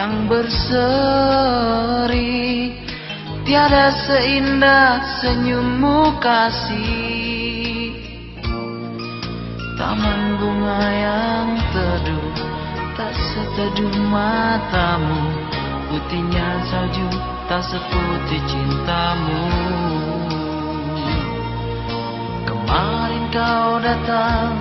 yang berseri, tiada seindah senyummu kasih. Taman bunga yang teduh, tak seteduh matamu. Putihnya salju, tak seputih cintamu. Kemarin kau datang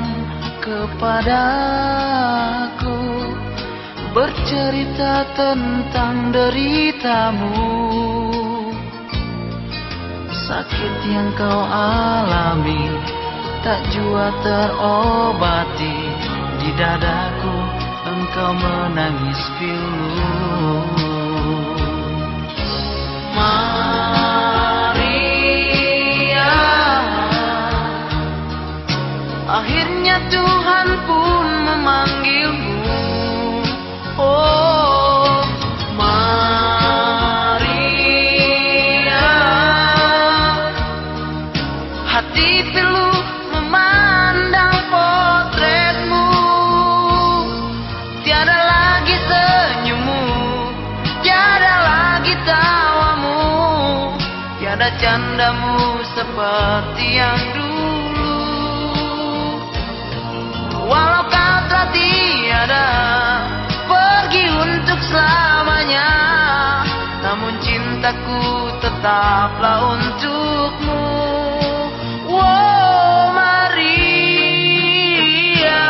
kepadaku, bercerita tentang deritamu. Sakit yang kau alami tak jua terobati. Di dadaku engkau menangis pilu. Maria, akhirnya Tuhan pun memanggilmu. Oh Maria, hati pilu memandang potretmu. Tiada lagi senyummu, tiada lagi tawamu, tiada candamu seperti yang dulu. Walau kau telah tiada pergi untuk selamanya, namun cintaku tetaplah untukmu. Oh Maria,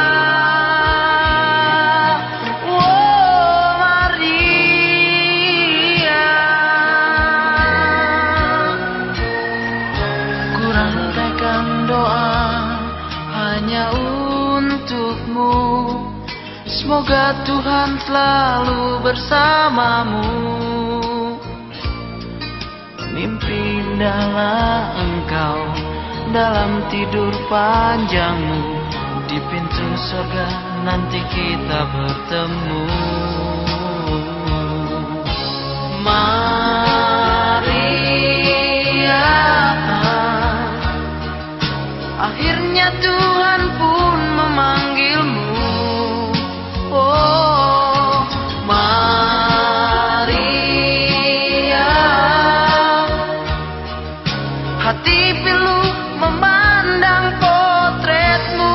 oh Maria, ku rantaikan doa hanya untukmu. Semoga Tuhan selalu bersamamu. Mimpi indahlah engkau dalam tidur panjangmu. Di pintu surga nanti kita bertemu. Maria, akhirnya Tuhan pun memanggilmu. Oh Maria, hati pilu memandang potretmu.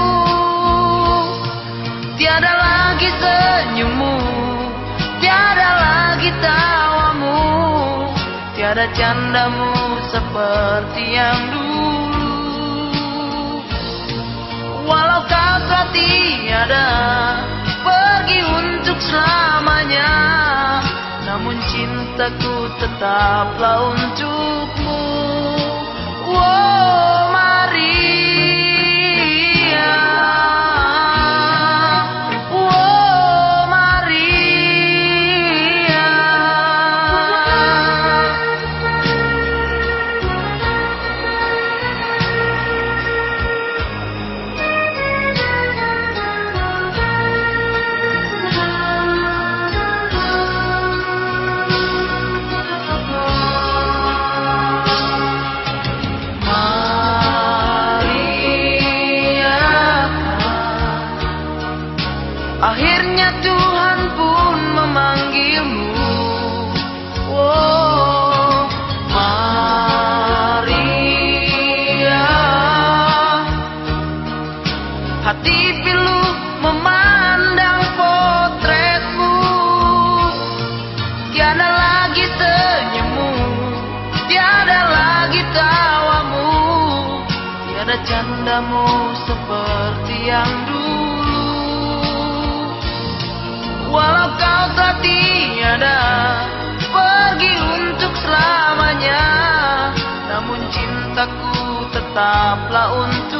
Tiada lagi senyummu, tiada lagi tawamu, tiada candamu seperti yang dulu. Walau kau telah tiada pergi untuk selamanya, namun cintaku tetaplah untukmu. Oh Maria, oh Maria. Akhirnya Tuhan pun memanggilmu. Oh Maria, hati pilu memandang potretmu. Tiada lagi senyummu, tiada lagi tawamu, tiada candamu seperti yang dulu. Walau kau telah tiada pergi untuk selamanya, namun cintaku tetaplah untuk